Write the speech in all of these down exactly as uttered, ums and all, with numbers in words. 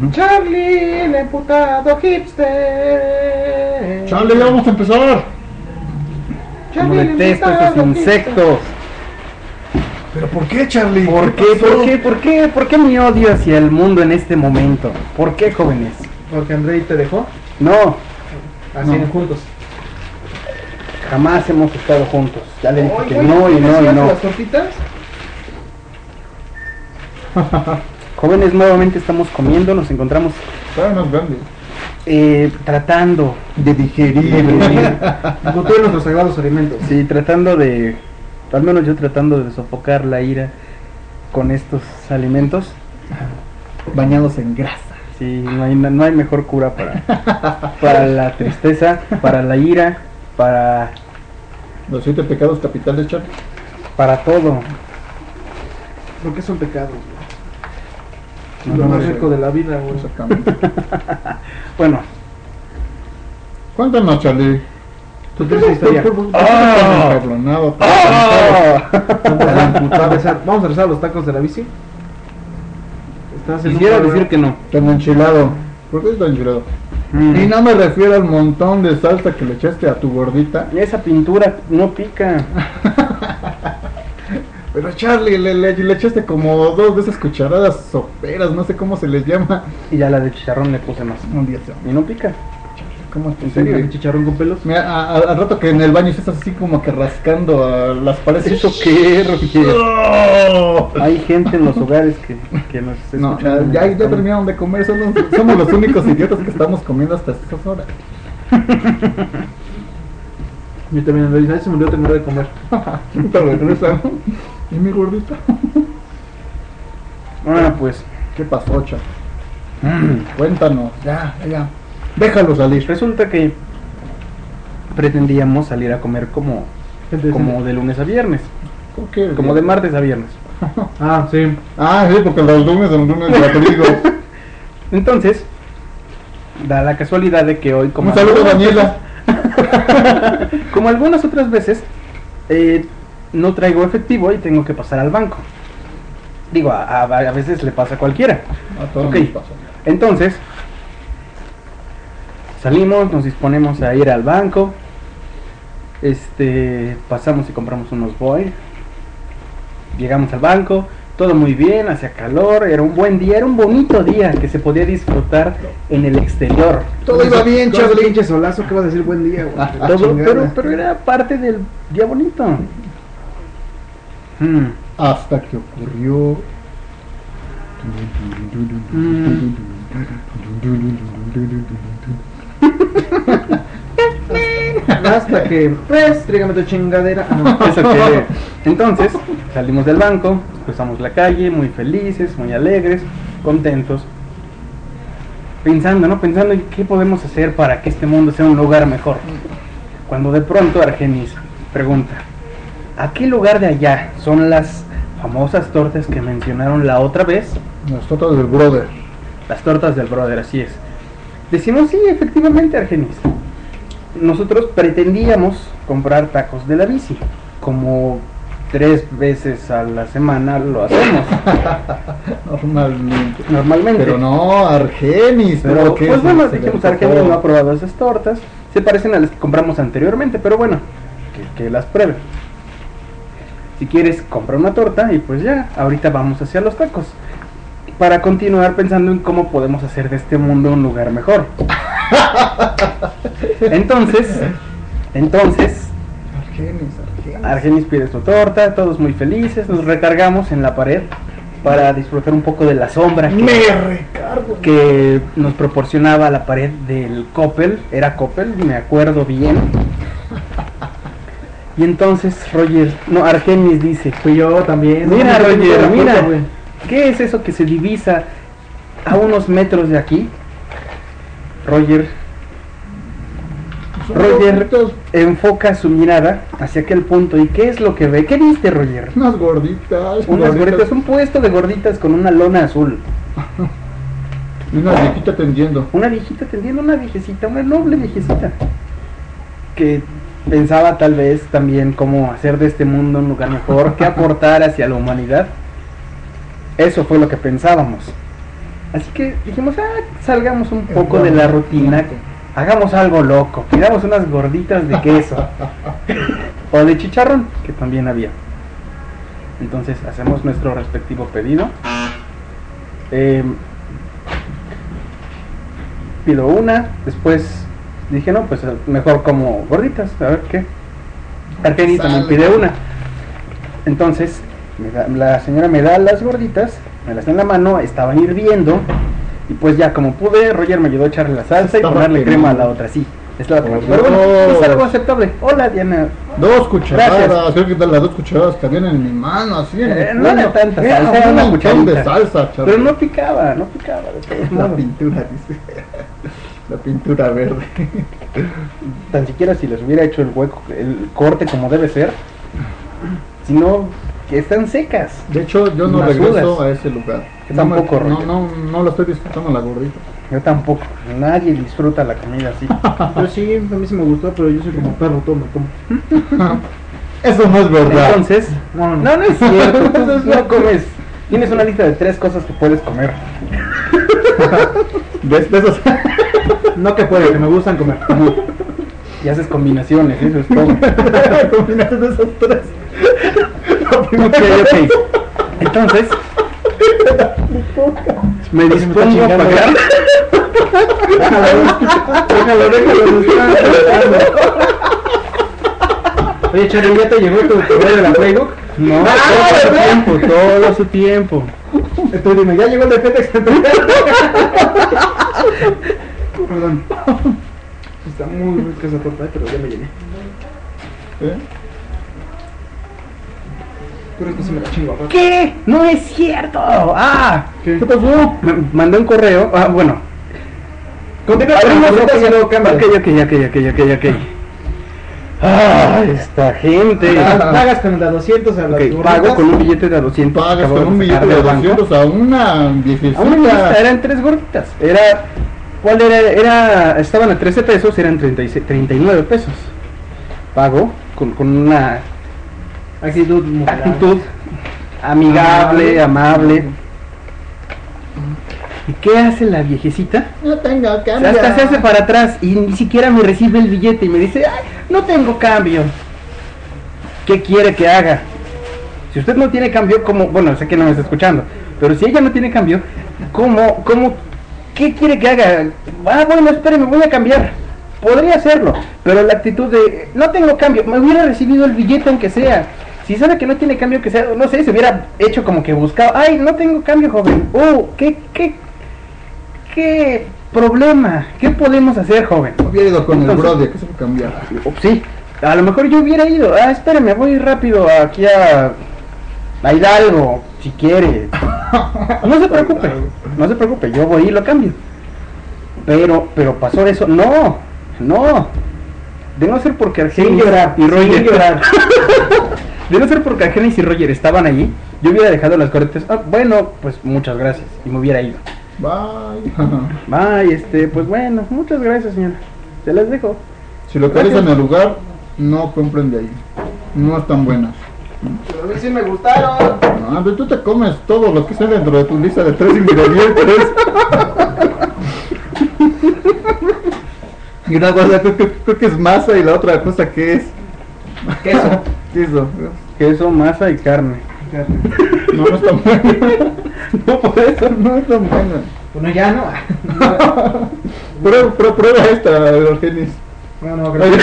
Charlie, el emputado hipster. Charlie, ya vamos a empezar. Como detesto esos insectos. ¿Pero por qué, Charlie? ¿Por qué? ¿Por qué? ¿Por qué? ¿Por qué mi odio hacia el mundo en este momento? ¿Por qué, jóvenes? Porque Andrei te dejó. No, Así No. en juntos. jamás hemos estado juntos. Ya le dije Oye, que güey, no y ¿me no y hacías no. las tortitas? Jóvenes, nuevamente estamos comiendo, nos encontramos Estaba más grande. eh, tratando De digerir. Con todos nuestros sagrados alimentos. Sí, tratando de, al menos yo tratando de sofocar la ira con estos alimentos. Bañados en grasa. Sí, no hay, no hay mejor cura para, para la tristeza, para la ira, para, Los siete pecados capitales, Charlie. para todo. Porque son pecados, güey. No, Lo no, más no, rico de la vida, güey. Exactamente. Bueno, Cuéntanos, Charlie. Tu triste historia. ¡Ah! Encabronado. ¡ah! Vamos a empezar- Vamos a regresar a los tacos de la bici. Estás en un Quisiera carro- decir que no. Tan enchilado. ¿Por qué está enchilado? Mm. Y no me refiero al montón de salsa que le echaste a tu gordita. Esa pintura no pica. Pero Charlie, le, le, le echaste como dos de esas cucharadas soperas, no sé cómo se les llama. Y ya la de chicharrón le puse más. Un día se Y no pica. ¿Cómo es ¿En posible? serio? ¿Un chicharrón con pelos? Mira, a- a- al rato que en el baño estás así como que rascando a las paredes. ¿Eso qué, Roger? ¡Oh! Hay gente en los hogares que, que nos está No, escuchando. ya, ya terminaron de comer, somos, somos los únicos idiotas que estamos comiendo hasta esas horas. Yo también, Andrei, ¿sabes? Se me olvidó terminar de comer. Te regresan. ¿Y mi gordita? Bueno, pues ¿Qué pasó, Cha? Cuéntanos, ya, ya. Déjalo salir. resulta que pretendíamos salir a comer como, Gente como de lunes a viernes. ¿Por qué? Como de martes a viernes. Ah, sí. Ah, sí, porque los lunes son lunes gratuitos. Entonces, da la casualidad de que hoy, como Un saludo, algunas Daniela. veces- como algunas otras veces, eh, no traigo efectivo y tengo que pasar al banco. Digo, a, a- a veces le pasa a cualquiera. A todos Ok. nos pasa. Entonces, salimos, nos disponemos a ir al banco. Este, pasamos y compramos unos boy. Llegamos al banco, todo muy bien, hacía calor, era un buen día, era un bonito día que se podía disfrutar en el exterior. Todo iba bien, Con ese Charlie. pinche solazo que va a decir buen día, güey. Ah, Todo, Chingada. pero, pero era parte del día bonito. Hmm. Hasta que ocurrió. Mm. Hasta que, pues, trígame tu chingadera. Ah, no. Eso que, entonces salimos del banco, cruzamos la calle, muy felices, muy alegres, contentos, pensando, ¿no? Pensando en qué podemos hacer para que este mundo sea un lugar mejor. Cuando de pronto Argenis pregunta, ¿a qué lugar de allá son las famosas tortas que mencionaron la otra vez? Las tortas del brother. Las tortas del brother, así es. Decimos, sí, efectivamente, Argenis. Nosotros pretendíamos comprar tacos de la bici, como tres veces a la semana lo hacemos, Normalmente. normalmente. Pero no, Argenis. Pero, ¿qué pues es? bueno, Se le dijimos, antojó. Argenis no ha probado esas tortas, se parecen a las que compramos anteriormente, pero bueno, que, que las pruebe. Si quieres, compra una torta y pues ya, ahorita vamos hacia los tacos. Para continuar pensando en cómo podemos hacer de este mundo un lugar mejor. Entonces, entonces, Argenis, Argenis. Argenis pide su torta, todos muy felices, nos recargamos en la pared para disfrutar un poco de la sombra que, Me recargo. que nos proporcionaba la pared del Coppel, era Coppel, me acuerdo bien. Y entonces Roger, no, Argenis dice, Fui yo también. mira No, no, Roger, no, mira, güey. ¿qué es eso que se divisa a unos metros de aquí? Roger, Son Roger gorditas, enfoca su mirada hacia aquel punto. ¿Y qué es lo que ve? ¿Qué viste, Roger? Unas gorditas. Unas gorditas, un puesto de gorditas con una lona azul. Y una viejita tendiendo. Una viejita tendiendo, una viejecita, una noble viejecita. Que pensaba tal vez también cómo hacer de este mundo un lugar mejor, qué aportar hacia la humanidad. Eso fue lo que pensábamos. Así que dijimos, ah, salgamos un poco de la rutina, hagamos algo loco, pidamos unas gorditas de queso o de chicharrón, que también había. Entonces hacemos nuestro respectivo pedido. Eh, pido una, después dije, no, pues mejor como gorditas, a ver qué. Argeni también pide una. Entonces, me da, la señora me da las gorditas, me las da en la mano, estaban hirviendo. Y pues ya, como pude, Roger me ayudó a echarle la salsa Estaba y ponerle quemado. crema a la otra, sí. Estaba Por quemado. Pero bueno, Dios. es algo aceptable. Hola, Diana. Dos cucharadas, Gracias. creo que las dos cucharadas que habían en mi mano, así en Eh, mi no era puño. tanta Era salsa, era un una montón cucharita. de salsa, Charlie. Pero no picaba, no picaba de todos La modos. pintura, dice. La pintura verde. Tan siquiera si les hubiera hecho el hueco, el corte como debe ser, sino que están secas. De hecho, yo no Masudas. regreso a ese lugar. Yo No, me- tampoco, no, Roger. no, no lo estoy disfrutando la gordita. Yo tampoco. Nadie disfruta la comida así. Yo sí, a mí sí me gustó, pero yo soy como perro, todo me como. Eso no es verdad. Entonces, No, no, no. no, no es cierto. Tú no comes. Tienes una lista de tres cosas que puedes comer. ¿Ves? De esos. No que puede, que me gustan comer. Y haces combinaciones, eso es todo. Combinaste de esos tres. Ok, ok. Entonces, me dispongo a chingando, pagar. Déjalo, déjalo, nos están tratando. Oye, Charlie, ¿ya te llegó tu correo de la Playbook? No, Ah, todo su ¿verdad? tiempo, todo su tiempo. Entonces dime, ¿ya llegó el de FedEx? Perdón. Está muy rica esa torta, pero ya me llené. ¿Eh? Pero esto sí me la chingo aparte. ¿Qué? No es cierto. Ah, ¿Qué? ¿Qué pasó? me mandó un correo. Ah, bueno. Continúa, Abrimos no ok, te haciendo cambio. ok, ok, ok, ok, ok, ok. Ah, esta gente. Pagas con la doscientos a las Ok, gorditas. pago con un billete de doscientos. Pagas acabo con un sacar billete de del banco. doscientos a una A una lista, viejecita. eran tres gorditas. Era, ¿cuál era? Era, estaban a trece pesos, eran treinta y seis, treinta y nueve pesos. Pago con, con una Actitud moderada. actitud amigable, amable. ¿Y qué hace la viejecita? No tengo O sea, cambio. hasta se hace para atrás y ni siquiera me recibe el billete y me dice, ay, no tengo cambio. ¿Qué quiere que haga? Si usted no tiene cambio, ¿cómo? Bueno, sé que no me está escuchando, pero si ella no tiene cambio, ¿cómo? ¿Cómo? ¿Qué quiere que haga? Ah, bueno, espéreme, voy a cambiar. Podría hacerlo, pero la actitud de, no tengo cambio, me hubiera recibido el billete aunque sea. Si sabe que no tiene cambio, que sea, no sé, se hubiera hecho como que buscaba, ay, no tengo cambio, joven. Oh, ¿qué, qué, qué problema? ¿Qué podemos hacer, joven? Hubiera ido con el Entonces- brother que se fue a cambiar. Oh, sí, a lo mejor yo hubiera ido. Ah, espérame, voy rápido aquí a, a Hidalgo, si quiere. No se preocupe, no se preocupe, yo voy y lo cambio. Pero, pero pasó eso. No, no. De no ser porque Sin Argenis llorar, y Roger. sin llorar. De no ser porque Argenis y Roger estaban allí, yo hubiera dejado las corretas. Ah, bueno, pues muchas gracias. Y me hubiera ido. Bye. Ay, este, pues bueno, muchas gracias, señora. Se las dejo. Si localizan el lugar, no compren de ahí. No están buenas. Pero a mí sí me gustaron. No, pero tú te comes todo lo que está dentro de tu lista de tres ingredientes. Y una cosa, creo, creo- creo que es masa y la otra cosa que es Queso. queso. Queso, masa y carne. No, no están buenas. No, por eso. No están buenas. Bueno, ya no. Prueba, prueba, prueba esta, Argenis. No, no, No, creo que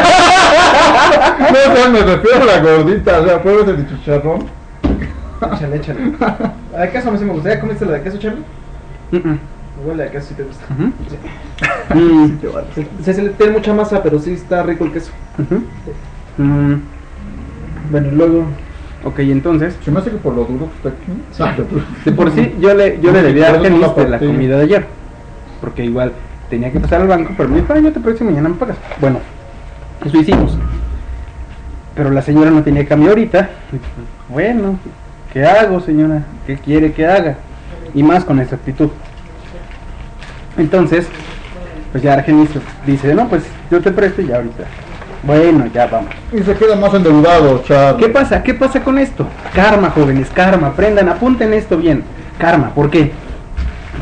o sea, me refiero a la gordita, o sea, pruebas el chicharrón. échale, échale. La de queso a mí sí me gusta. ¿Ya comiste la de queso, Charlie? Mm, mm. Igual la de queso sí te gusta. Ujú. Sí. Mm, Te vale. Se, se le tiene mucha masa, pero sí está rico el queso. ujú. Mm, Bueno, y luego. Ok, entonces, Se me hace que por lo duro que está aquí. de por sí yo le, yo le No, debía a por eso no Argenis la de la partí. comida de ayer. Porque igual tenía que pasar al banco, pero me dijo, ay, yo te presto y mañana me pagas. Bueno, eso hicimos. Pero la señora no tenía cambio ahorita. Y, pues, bueno, ¿qué hago, señora? ¿Qué quiere que haga? Y más con esa actitud. Entonces, pues ya Argenis dice, no, pues yo te presto y ya ahorita. Bueno, ya vamos. Y se queda más endeudado, Char. ¿Qué pasa? ¿Qué pasa con esto? Karma, jóvenes, karma. Aprendan, apunten esto bien. Karma, ¿por qué?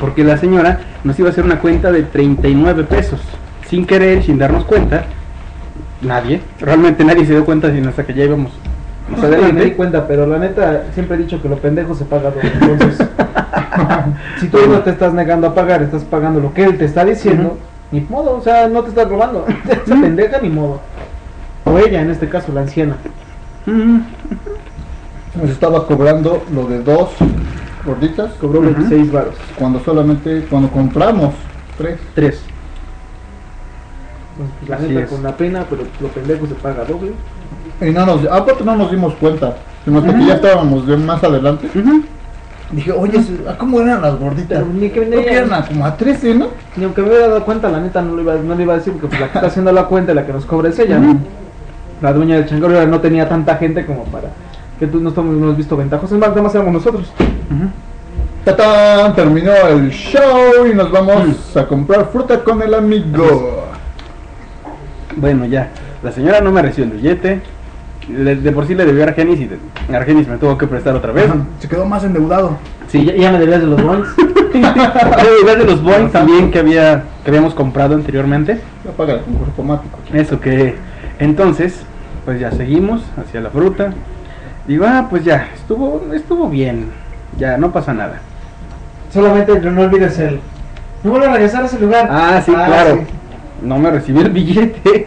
porque la señora nos iba a hacer una cuenta de treinta y nueve pesos, sin querer, sin darnos cuenta. Nadie, realmente nadie se dio cuenta sino hasta que ya íbamos más Sí, me di adelante. cuenta, pero la neta siempre he dicho que lo pendejo se paga doble. Entonces, si tú no te estás negando a pagar, estás pagando lo que él te está diciendo, ni modo, o sea, no te estás robando. Esa pendeja ni modo. O ella, en este caso, la anciana. Ujú. Nos estaba cobrando lo de dos gorditas Cobró Ujú. veintiséis varos. cuando solamente, cuando compramos tres. Tres. Pues, la Así neta es. con la pena, pero lo pendejo se paga doble. Y no nos, aparte no nos dimos cuenta, sino hasta que Ujú. ya estábamos de más adelante. Ujú. Dije, oye, ¿a cómo eran las gorditas? Pero ni que Creo que eran a- como a trece, ¿no? Ni aunque me hubiera dado cuenta, la neta no le iba, no le iba a decir, porque pues, la que está haciendo la cuenta y la que nos cobra es ella, ¿no? Ujú. La dueña del changarro no tenía tanta gente como para que tú no estamos, no hemos visto ventajos. Es más, nada más éramos nosotros. Ujú. ¡Tatán! Terminó el show y nos vamos a comprar fruta con el amigo. Bueno, ya, la señora no me recibió el billete. Le- de por sí le debió a Argenis y de- Argenis me tuvo que prestar otra vez. Se quedó más endeudado. Sí, ya, ya me debías de los boings. Además de los Boeing también que había que habíamos comprado anteriormente. Ya paga el concurso automático. Eso que entonces, pues ya seguimos hacia la fruta. Digo, ah, pues ya, estuvo, estuvo bien. Ya, no pasa nada. Solamente no olvides el. No vuelvo a regresar a ese lugar. Ah, sí, claro. No me recibí el billete.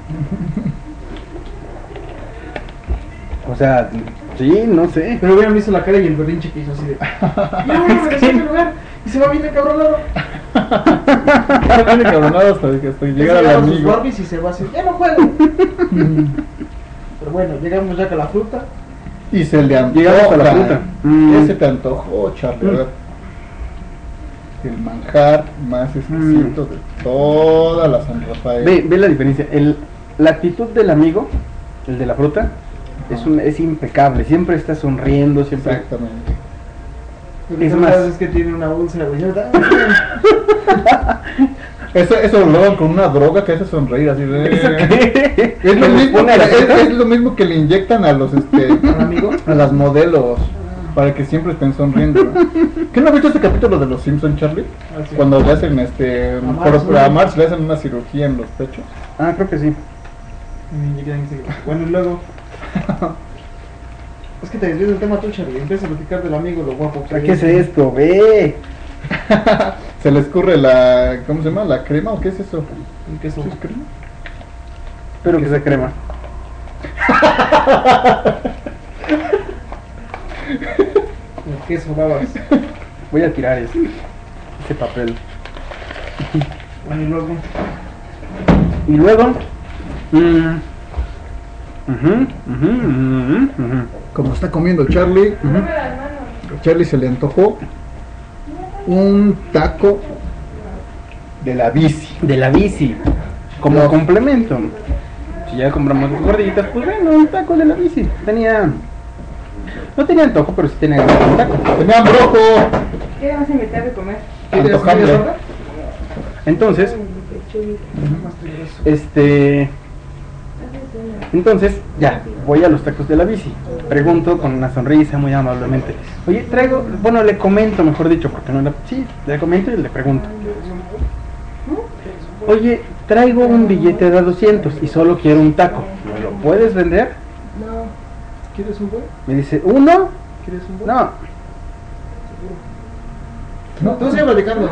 O sea, sí, no sé. Pero hubieran visto la cara y el berrinche que hizo así de. Ya voy a regresar a ese lugar. Y se va bien encabronado. Ya tiene cabronado hasta que hasta que llegara el Llegaron sus amigo. Barbies y se va así. Ya no juego. Pero bueno, llegamos ya con la fruta. Y se le antoja. Llegamos a la fruta. Mm. ¿Qué se te antojó, Charlie? A ver. El manjar más exquisito de toda la San Rafael. Ve, ve la diferencia. El, la actitud del amigo, el de la fruta, es, un, es impecable. Siempre está sonriendo, siempre. Exactamente. Es Es más- más, es que tiene una úlcera, güey. Eso, eso lo logran con una droga que hace sonreír así de... ¿Eso qué? Es lo, Que les mismo, pone a la es, fruta. es lo mismo que le inyectan a los este ¿Un amigo? a las modelos para que siempre estén sonriendo. ¿Qué no has visto este capítulo de los Simpson, Charlie? Ah, sí. Cuando le hacen este A Marge, por- ¿no? a Marge le hacen una cirugía en los pechos. Ah, creo que sí. Bueno, y luego. Es que te desvías del tema tú, Charlie. Empieza a platicar del amigo, lo guapo que ¿Qué es esto? Ve. Se le escurre la ¿cómo se llama? ¿La crema o qué es eso? Un queso. ¿Sí es crema? Espero que sea crema. Un queso, babas. Voy a tirar ese, ese papel. Bueno, y luego. Y luego. mm, ujú, ujú, ujú, ujú. Como está comiendo Charlie, Charlie se le antojó un taco de la bici. De la bici. Como No. complemento. Si ya compramos las gorditas, pues bueno, un taco de la bici. Tenía. No tenía antojo, pero sí tenía ganas de un taco. ¡Tenía broco! ¿Qué vas a invitar de comer? ¿Quieres Antojable. ¿quieres otra? Entonces, este. Entonces, ya, voy a los tacos de la bici. Pregunto con una sonrisa muy amablemente. Oye, traigo, bueno, le comento, mejor dicho, porque no era. Sí, le comento y le pregunto. Oye, traigo un billete de doscientos y solo quiero un taco. ¿Me lo puedes vender? ¿Quieres un buen? Me dice, ¿uno? ¿Quieres un buen? No. No, tú sigue platicando.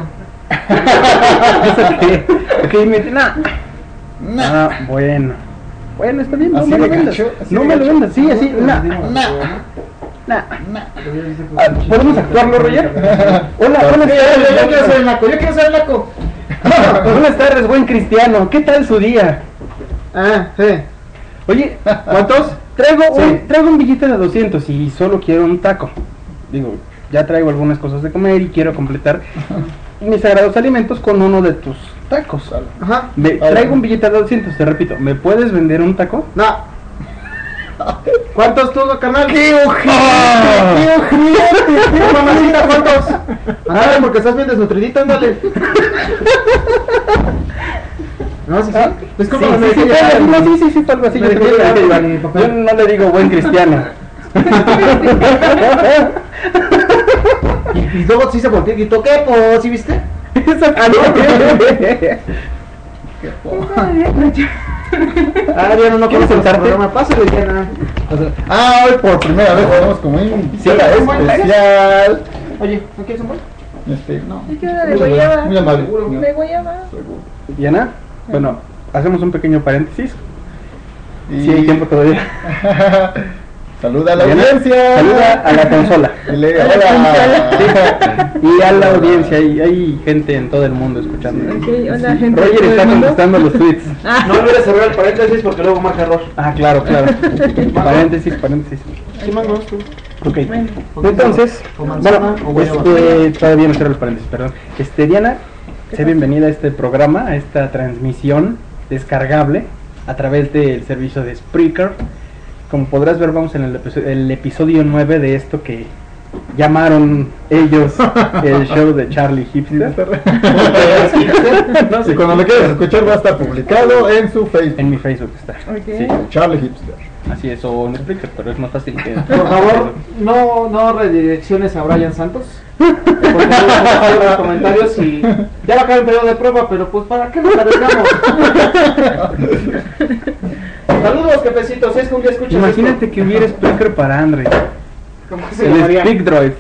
¿Eso qué? Ok, me dice, no. Nah. Ah, bueno. Bueno, está bien, no ¿Así me lo de vendas. gacho? ¿Así No de me lo gacho? vendas, sí, así, no. Nah. Nah. Nah. Ah, ¿podemos actuarlo, Roger? Hola, buenas Yo, yo, yo tardes. quiero ser el naco, yo quiero ser el naco. Buenas tardes, buen cristiano. ¿Qué tal su día? Ah, sí. Oye, ¿cuántos? Traigo Sí. un, traigo un billete de doscientos y solo quiero un taco. Digo, ya traigo algunas cosas de comer y quiero completar mis sagrados alimentos con uno de tus tacos. Ajá. Me, traigo un billete de doscientos, te repito, ¿me puedes vender un taco? No. ¿Cuántos tú, carnal? ¡Qué ojete! Ah. ¡Qué ojete! Mamacita, ¿cuántos? Ándale, porque estás bien desnutridita, ándale. No, sí, sí. Es como Sí, la sí, sí, medicina. fue algo- no, sí, sí, sí, fue algo así. Me Yo, te dejé digo, llevar yo- mi papel. yo no le digo buen cristiano. Y, y luego sí se volteó y gritó, ¿qué, po? ¿Sí viste? Ah, no. Qué po- Ah, Diana, no ¿Quieres conoce el sentarte? programa. Pásale, Diana. O sea, ah, hoy por primera vez tenemos como un invitada ¿un buen especial. Oye, ¿no quieres un buen? Este, no. Es que una de Muy amable, guayaba. muy amable. De guayaba. Diana, bueno, hacemos un pequeño paréntesis. Y- Si hay tiempo todavía. Saluda a la Diana, audiencia. Saluda a la consola. Dile, A la hola. Y a la audiencia, hay, hay gente en todo el mundo escuchando. Ok, hola gente. Roger de todo está el mundo. contestando los tweets. Ah, No olvides cerrar el paréntesis porque luego marca error. Ah, claro, claro. Paréntesis, paréntesis. ¿Qué más no? tú? Ok. Bueno. Entonces, ¿O manzana bueno, o guayaba? este, todavía no cierro el paréntesis, perdón. Este, Diana, sea bienvenida a este programa, a esta transmisión descargable a través del servicio de Spreaker. Como podrás ver, vamos en el, episo- el episodio nueve de esto que llamaron ellos el show de Charlie Hipster. No Y sé, cuando lo quieras escuchar va a estar publicado en su Facebook. en mi Facebook está. Ok. Sí, Charlie Hipster. así es, o en Spreaker, pero es más fácil que... Por favor, no, no redirecciones a Brian Santos. Porque luego en los comentarios y ya va a acabar el periodo de prueba, pero pues ¿para qué nos arriesgamos? Saludos, jefecitos, es que un día escuchas Imagínate esto. que hubiera Spreaker para Android. ¿Cómo se El llamaría? Speak Droid.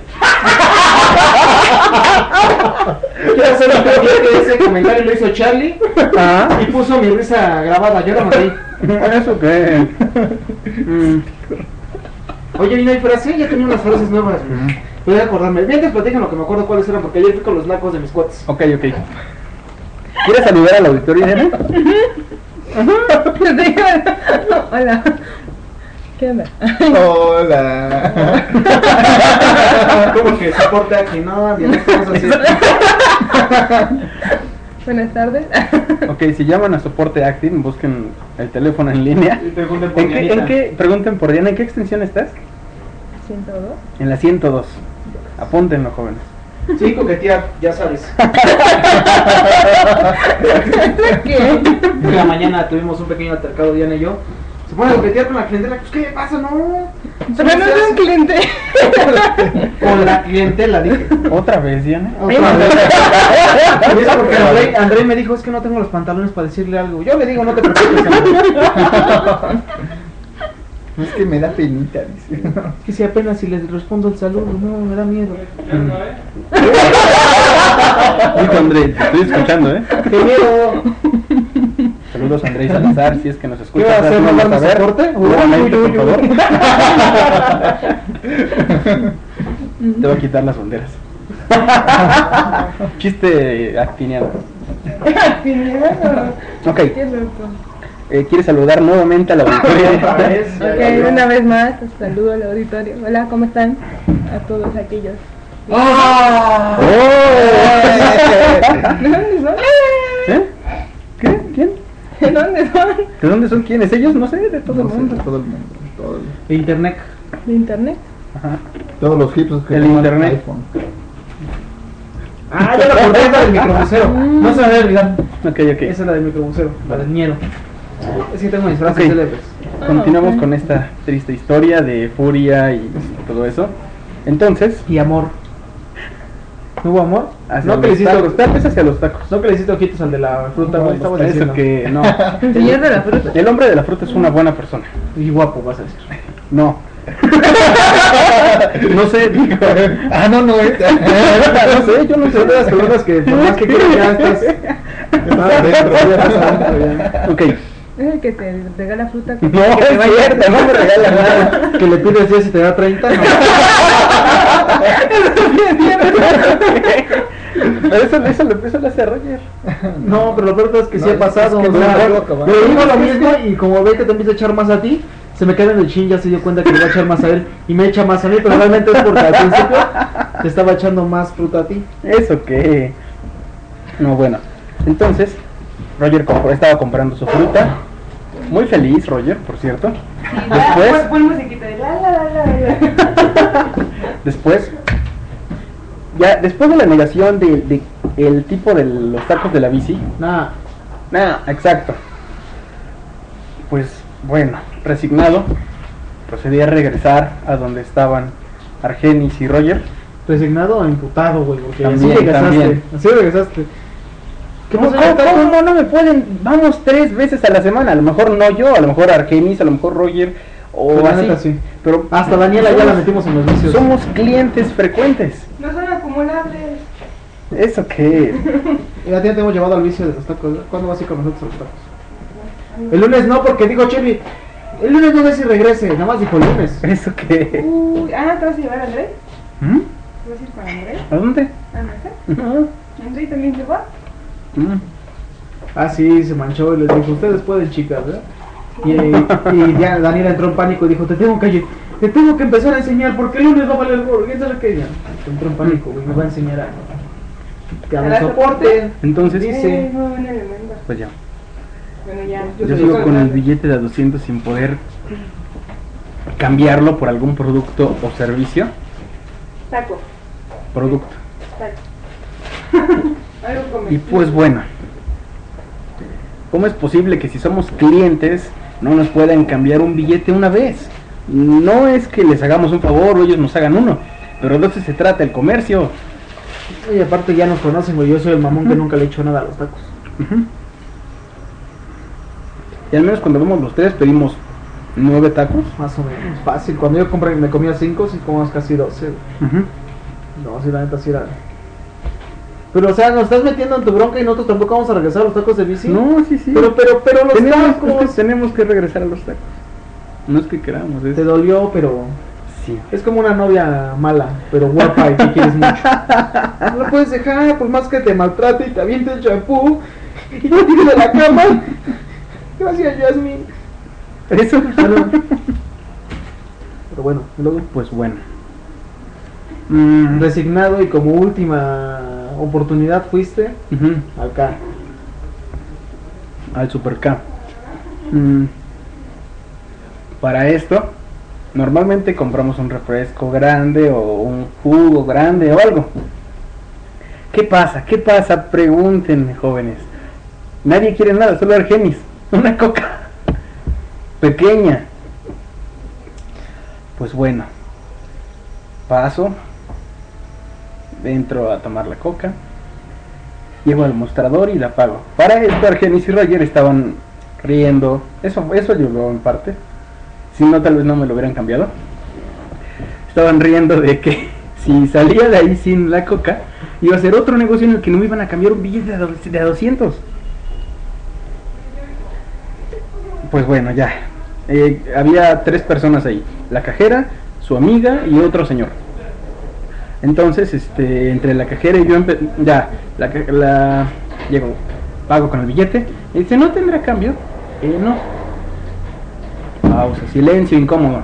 Quiero hacer un que ese comentario lo hizo Charlie Ah, y puso mi risa grabada, yo la mandé. ¿eso qué? Mm. Oye, y no hay frase, ya tenía unas frases nuevas. Voy a acordarme. Bien, te platican lo que me acuerdo cuáles eran, porque ayer fui con los nacos de mis cuates. Ok, ok. ¿Quieres saludar al auditorio, Diana? Hola. ¿Qué onda? Hola. Como que soporte aquí, no, bien, estamos así. Buenas tardes. Ok, si llaman a soporte acting, busquen el teléfono en línea. Y pregunten por ¿En qué, Dianita. en qué, pregunten por Diana, ¿en qué extensión estás? ciento dos. En la ciento dos. Apúntenlo, jóvenes. Sí, coquetear, ya sabes. ¿Qué? En la mañana tuvimos un pequeño altercado, Diana y yo. Se pone a coquetear con la clientela, pues ¿qué pasa? No. Pero no es un cliente. Con la clientela, dije. ¿Otra vez, Diana? Otra vez. Y es porque André, André me dijo, es que no tengo los pantalones para decirle algo. Yo le digo, no te preocupes, André. Es que me da penita, dice. Es que si apenas si les respondo el saludo, no, me da miedo. Dijo André, te estoy escuchando, ¿eh? ¡Qué miedo! Saludos a André Salazar, si es que nos ¿Qué escucha. va a hacer? ¿No haznoslo darme saber. soporte? Nuevamente, Uy, uy, por uy, favor. uy. Te va a quitar las banderas. Chiste actiniano. Ok, Qué loco. eh, ¿quieres saludar nuevamente a la auditoría? Otra vez. Ok, una vez más, saludo al auditorio. Hola, ¿cómo están? A todos aquellos. ¡Ah! ¿De dónde son? ¿Eh? ¿Qué? ¿Quién? ¿De dónde son? ¿De dónde son quiénes? Ellos, no sé, de todo el No sé, mundo. todo el mundo. Todo el- De internet. ¿De internet? Ajá. todos los hipsters que El toman internet. iPhone. Ah, ya lo acordé, esa del microbusero. No se me había olvidado. Ok, ok. Esa es la del microbusero, la del miedo. Es que tengo mis frases Ok. célebres. Continuamos Ah, ok. con esta triste historia de furia y todo eso. Entonces, Y amor. ¿No hubo amor? hacia No que le los hiciste tacos, tal vez hacia los tacos. No que le hiciste ojitos al de la fruta, No, güey, estabas Eso diciendo. que no. ¿El señor de la fruta? El hombre de la fruta es una buena persona. Y guapo, vas a decir. No. No sé, digo. Ah, no, no, es. No sé, yo no sé. Son de las preguntas que por más que quieras ya estás. Ah, dentro. Ya estás adentro, ya. Ok. Es el que te regala fruta. No, que te es vaya- cierto, no me regala nada. Que le pides diez y te da treinta. No. Pero eso, eso, lo- eso lo hace Roger. No, pero lo peor es que No, sí ha es- pasado. es que o no sea, me puedo acabar. le digo lo mismo y como ve que te empieza a echar más a ti, se me cae en el chin, ya se dio cuenta que le va a echar más a él y me echa más a mí, pero realmente es porque al principio te estaba echando más fruta a ti. ¿Eso qué? No, bueno. Entonces, Roger compró- estaba comprando su fruta. Muy feliz, Roger, por cierto. Después, Pon, pon musiquita de la la la la la. después, ya después de la negación de, de el tipo de los tacos de la bici, Nada. nada, exacto. Pues bueno, resignado, procedí a regresar a donde estaban Argenis y Roger ¿Resignado o imputado, güey? Porque También, así regresaste. también. Así regresaste. ¿Qué ¿Cómo, pasó? cómo, cómo no, no me pueden? Vamos tres veces a la semana. A lo mejor no yo, a lo mejor Argenis, a lo mejor Roger, o Pues la así. neta, sí. Pero Hasta Daniela ya somos- la metimos en los vicios. Somos clientes frecuentes. No son acumulables. ¿Eso qué? Ya te hemos llevado al vicio de los tacos. ¿Cuándo vas a ir con nosotros a los tacos? El lunes no, porque digo, Chevy, el lunes no sé si regrese, nada más dijo el lunes. ¿Eso qué? Uy, ah, ¿te vas a llevar a Andrés? ¿Mm? ¿Te vas a ir con Andrés? ¿A dónde? ¿A no sé? Ujú. ¿Andrés también se va? Mm. Ah, sí, se manchó y les dijo, ustedes pueden, chicas, ¿verdad? Y, y ya Daniela entró en pánico y dijo, te tengo que, te tengo que empezar a enseñar porque el lunes va a valer gorro. ¿Quién sabe qué? Ya, entró en pánico, güey, me va a enseñar a que ¿A hagan dar soporte. soporte? Entonces, Dice- Eh, muy buen elemento. pues ya. Bueno, ya. Yo Yo soy sigo yo, con el ¿verdad? billete de a doscientos sin poder cambiarlo por algún producto o servicio. Taco. Producto. Taco. Algo Y comestible. pues bueno, ¿cómo es posible que si somos clientes no nos puedan cambiar un billete una vez? No es que les hagamos un favor o ellos nos hagan uno, pero de eso se trata el comercio. Y aparte ya nos conocen, güey, yo soy el mamón que nunca le he hecho nada a los tacos. Ujú. Y al menos cuando vemos los tres pedimos nueve tacos. Más o menos, fácil. Cuando yo compré, me comía cinco, sí como casi doce. güey. Ujú. No, sí, la neta sí era. Pero, o sea, nos estás metiendo en tu bronca y nosotros tampoco vamos a regresar a los tacos de bici. No, sí, sí. Pero, pero, pero los tenemos, tacos. es que tenemos que regresar a los tacos. No es que queramos, es... Te dolió, pero Sí. es como una novia mala, pero guapa y que quieres mucho. No la puedes dejar, por más que te maltrate y te aviente el champú y te tires de la cama. Gracias, Yasmin. Eso. Ah, no. Pero bueno, y luego Pues bueno. Mm, resignado y como última oportunidad fuiste ujú. acá. Al Super K. Mm, Para esto, normalmente compramos un refresco grande o un jugo grande o algo. ¿Qué pasa? ¿Qué pasa? Pregúntenme, jóvenes. Nadie quiere nada, solo Argenis. Una coca pequeña. Pues bueno, paso, entro a tomar la coca, llego al mostrador y la pago. Para esto Argenis y Roger estaban riendo. Eso, eso ayudó en parte. Si no, tal vez no me lo hubieran cambiado. Estaban riendo de que si salía de ahí sin la coca, iba a ser otro negocio en el que no me iban a cambiar un billete de a do- de a doscientos. Pues bueno, ya. Eh, había tres personas ahí. La cajera, su amiga y otro señor. Entonces, este, entre la cajera y yo, empe- ya, la, ca- la, llego, pago con el billete, y dice, ¿no tendrá cambio? Eh, no. Pausa, silencio incómodo.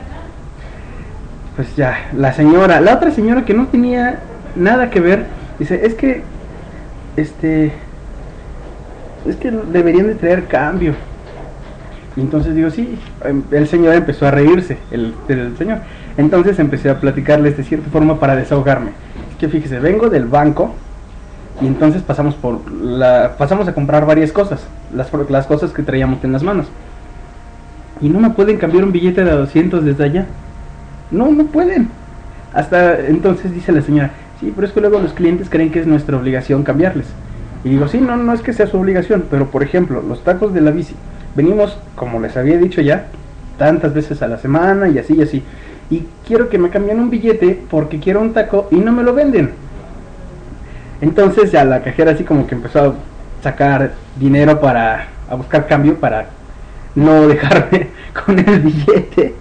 Pues ya, la señora, la otra señora que no tenía nada que ver, dice, es que, este, es que deberían de traer cambio. Y entonces digo, sí, em, el señor empezó a reírse, el, el señor. Entonces empecé a platicarles de cierta forma para desahogarme. Es que fíjese, vengo del banco y entonces pasamos por la, pasamos a comprar varias cosas, las, las cosas que traíamos en las manos. Y no me pueden cambiar un billete de a doscientos desde allá. No, no pueden. Hasta entonces dice la señora, sí, pero es que luego los clientes creen que es nuestra obligación cambiarles. Y digo, sí, no, no es que sea su obligación, pero por ejemplo, los tacos de la bici, venimos, como les había dicho ya, tantas veces a la semana y así y así. Y quiero que me cambien un billete porque quiero un taco y no me lo venden. Entonces ya la cajera así como que empezó a sacar dinero para, a buscar cambio para no dejarme con el billete.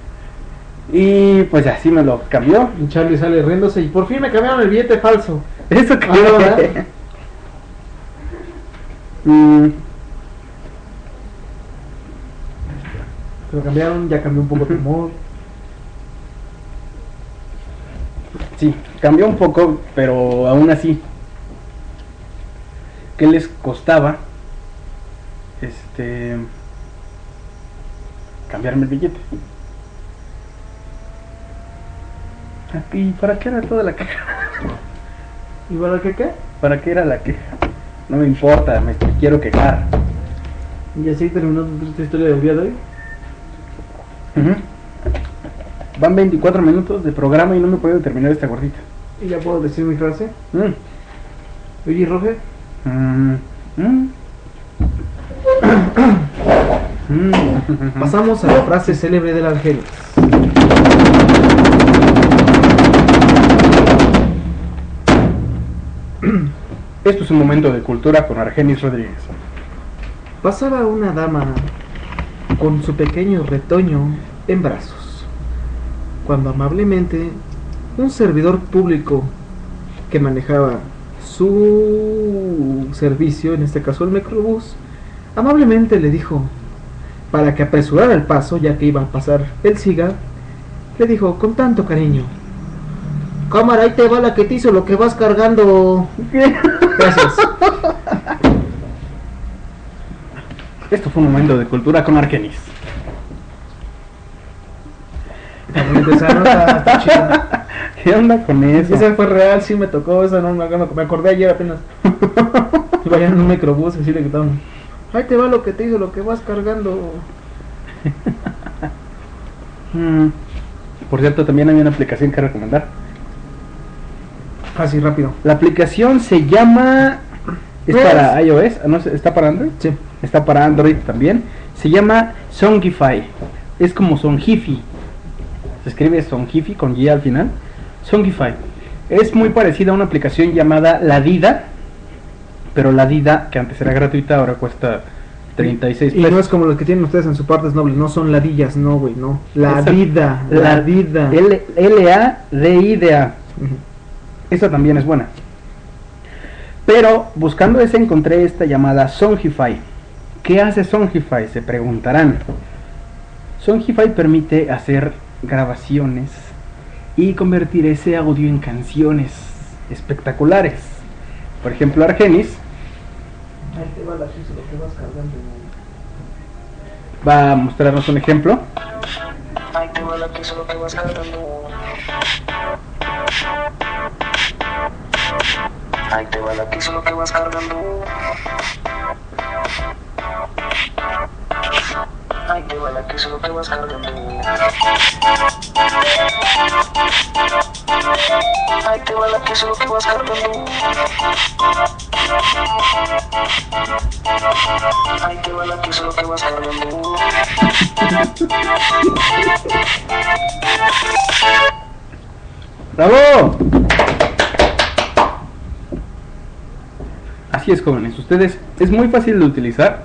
Y pues así me lo cambió. Y Charlie sale riéndose y por fin me cambiaron el billete falso. Eso que... Ah, ¿verdad? Mm, Te lo cambiaron, ya cambió un poco tu humor. sí, cambió un poco, pero aún así. ¿Qué les costaba? Este... cambiarme el billete. ¿Y para qué era toda la queja? ¿Y para qué qué? ¿Para qué era la queja? No me importa, me quiero quejar. Y así terminó tu triste historia del día de hoy. Ujú. Van veinticuatro minutos de programa y no me puedo terminar esta gordita. Y ya puedo decir mi frase. Mm. Oye, Roger. Mm. Mm. Mm. Pasamos a la frase célebre del Argenis. Esto es un momento de cultura con Argenis Rodríguez. Pasaba una dama con su pequeño retoño en brazos, cuando amablemente un servidor público que manejaba su servicio, en este caso el microbús, amablemente le dijo, para que apresurara el paso, ya que iba a pasar el SIGA, le dijo con tanto cariño: cámara, ahí te va la que te hizo lo que vas cargando. Gracias. Esto fue un momento de cultura con Argenis. Esa nota está chida. ¿Qué onda con eso? Esa fue real, sí me tocó, esa no me me acordé ayer apenas. Iba allá en un microbús, así le gritaban: ahí te va lo que te hizo, lo que vas cargando. Mm. Por cierto, también hay una aplicación que recomendar. Así rápido. La aplicación se llama... ¿Es ¿Qué para iOS? ¿No sé, ¿está para Android? Sí. Está para Android también. Se llama Songify. Es como Songify. Se escribe Songify con Y al final. Songify. Es muy parecida a una aplicación llamada La Dida. Pero La Dida, que antes era gratuita, ahora cuesta treinta y seis Y pesos. no es como lo que tienen ustedes en sus partes nobles, no son ladillas, no, güey, no. La Esa- vida, La la vida. L- L-A-D-I-D-A. Ujú. Esa también es buena. Pero buscando esa encontré esta llamada Songify. ¿Qué hace Songify? Se preguntarán. Songify permite hacer grabaciones y convertir ese audio en canciones espectaculares. Por ejemplo, Argenis Ahí te va la chisa, lo que vas cargando. va a mostrarnos un ejemplo. Ahí te va la que solo te vas cargando. Ahí te va la que solo te vas cargando. Ahí te va la que solo te vas cargando. Ahí te va la que solo te vas cargando. Ahí te va la que solo te vas cargando. ¡Bravo! Así es, jóvenes. Ustedes, es muy fácil de utilizar.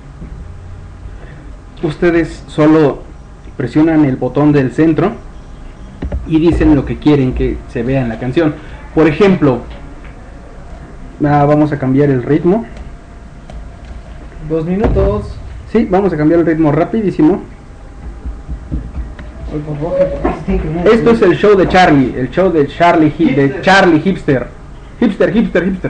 Ustedes solo presionan el botón del centro y dicen lo que quieren que se vea en la canción. Por ejemplo, ah, vamos a cambiar el ritmo. Dos minutos. Sí, vamos a cambiar el ritmo rapidísimo. Oye, por Roger, ¿por qué se tiene que mover? Esto es el show de Charlie, el show de Charlie, Hi- de Charlie Hipster. Hipster, hipster, hipster.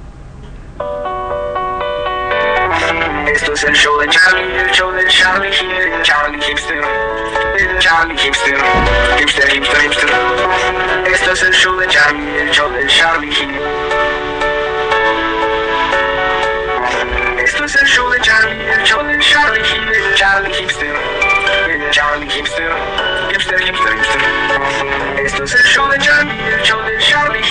Esto es el show de Charlie, el show de Charlie, el Charlie Hipster, el Charlie Hipster, hipster, hipster, hipster. Esto es el show de Charlie, el show de Charlie. Esto es el show de Charlie, el show de Charlie, el Charlie Hipster, el Charlie Hipster, hipster, hipster, hipster. Esto es el show de Charlie, el show de Charlie.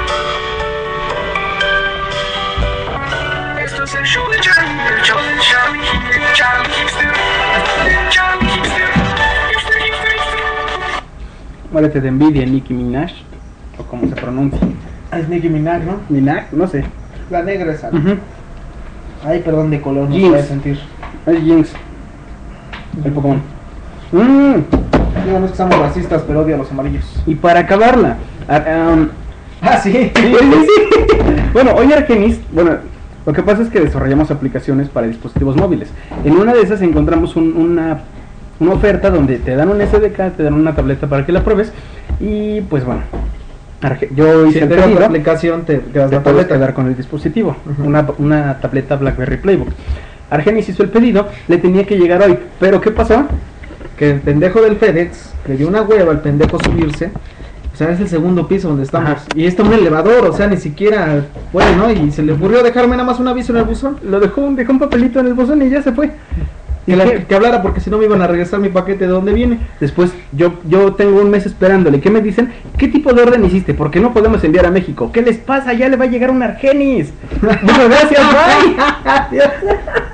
Esto es el show de Charlie, el show de Charlie, el Charlie Hipster, el Charlie Hipster, hipster, hipster, hipster. Muérete de envidia, Nicki Minaj, o como se pronuncia. Es Nicki Minaj, ¿no? Minaj, no sé. La negra esa. Ujú. Ay, perdón, de color, no Jeans. puede sentir. Es Jinx, el Pokémon. Mm, Digo, no es que somos racistas, pero odio a los amarillos. y para acabarla, ah, um, Ah, sí. sí, sí, sí. Bueno, hoy Argenis, bueno, lo que pasa es que desarrollamos aplicaciones para dispositivos móviles. En una de esas encontramos un- una, una oferta donde te dan un S D K, te dan una tableta para que la pruebes. Y pues bueno, Arge- yo Si hice el te das la pedido. aplicación, te quedas Te la puedes tableta. quedar con el dispositivo, Ujú. una, una tableta BlackBerry Playbook. Argenis hizo el pedido, le tenía que llegar hoy, pero ¿qué pasó? Que el pendejo del FedEx le dio una hueva al pendejo subirse. O sea, es el segundo piso donde estamos. Ajá. Y está un elevador, o sea, ni siquiera puede, ¿no? Y se le ocurrió dejarme nada más un aviso en el buzón. Lo dejó, dejó un papelito en el buzón y ya se fue. Que, la- que hablara porque si no me iban a regresar mi paquete de dónde viene. Después yo yo tengo un mes esperándole. ¿Qué me dicen? ¿Qué tipo de orden hiciste? Porque no podemos enviar a México. ¿Qué les pasa? Ya le va a llegar un Argenis. Muchas gracias, bye. Adiós.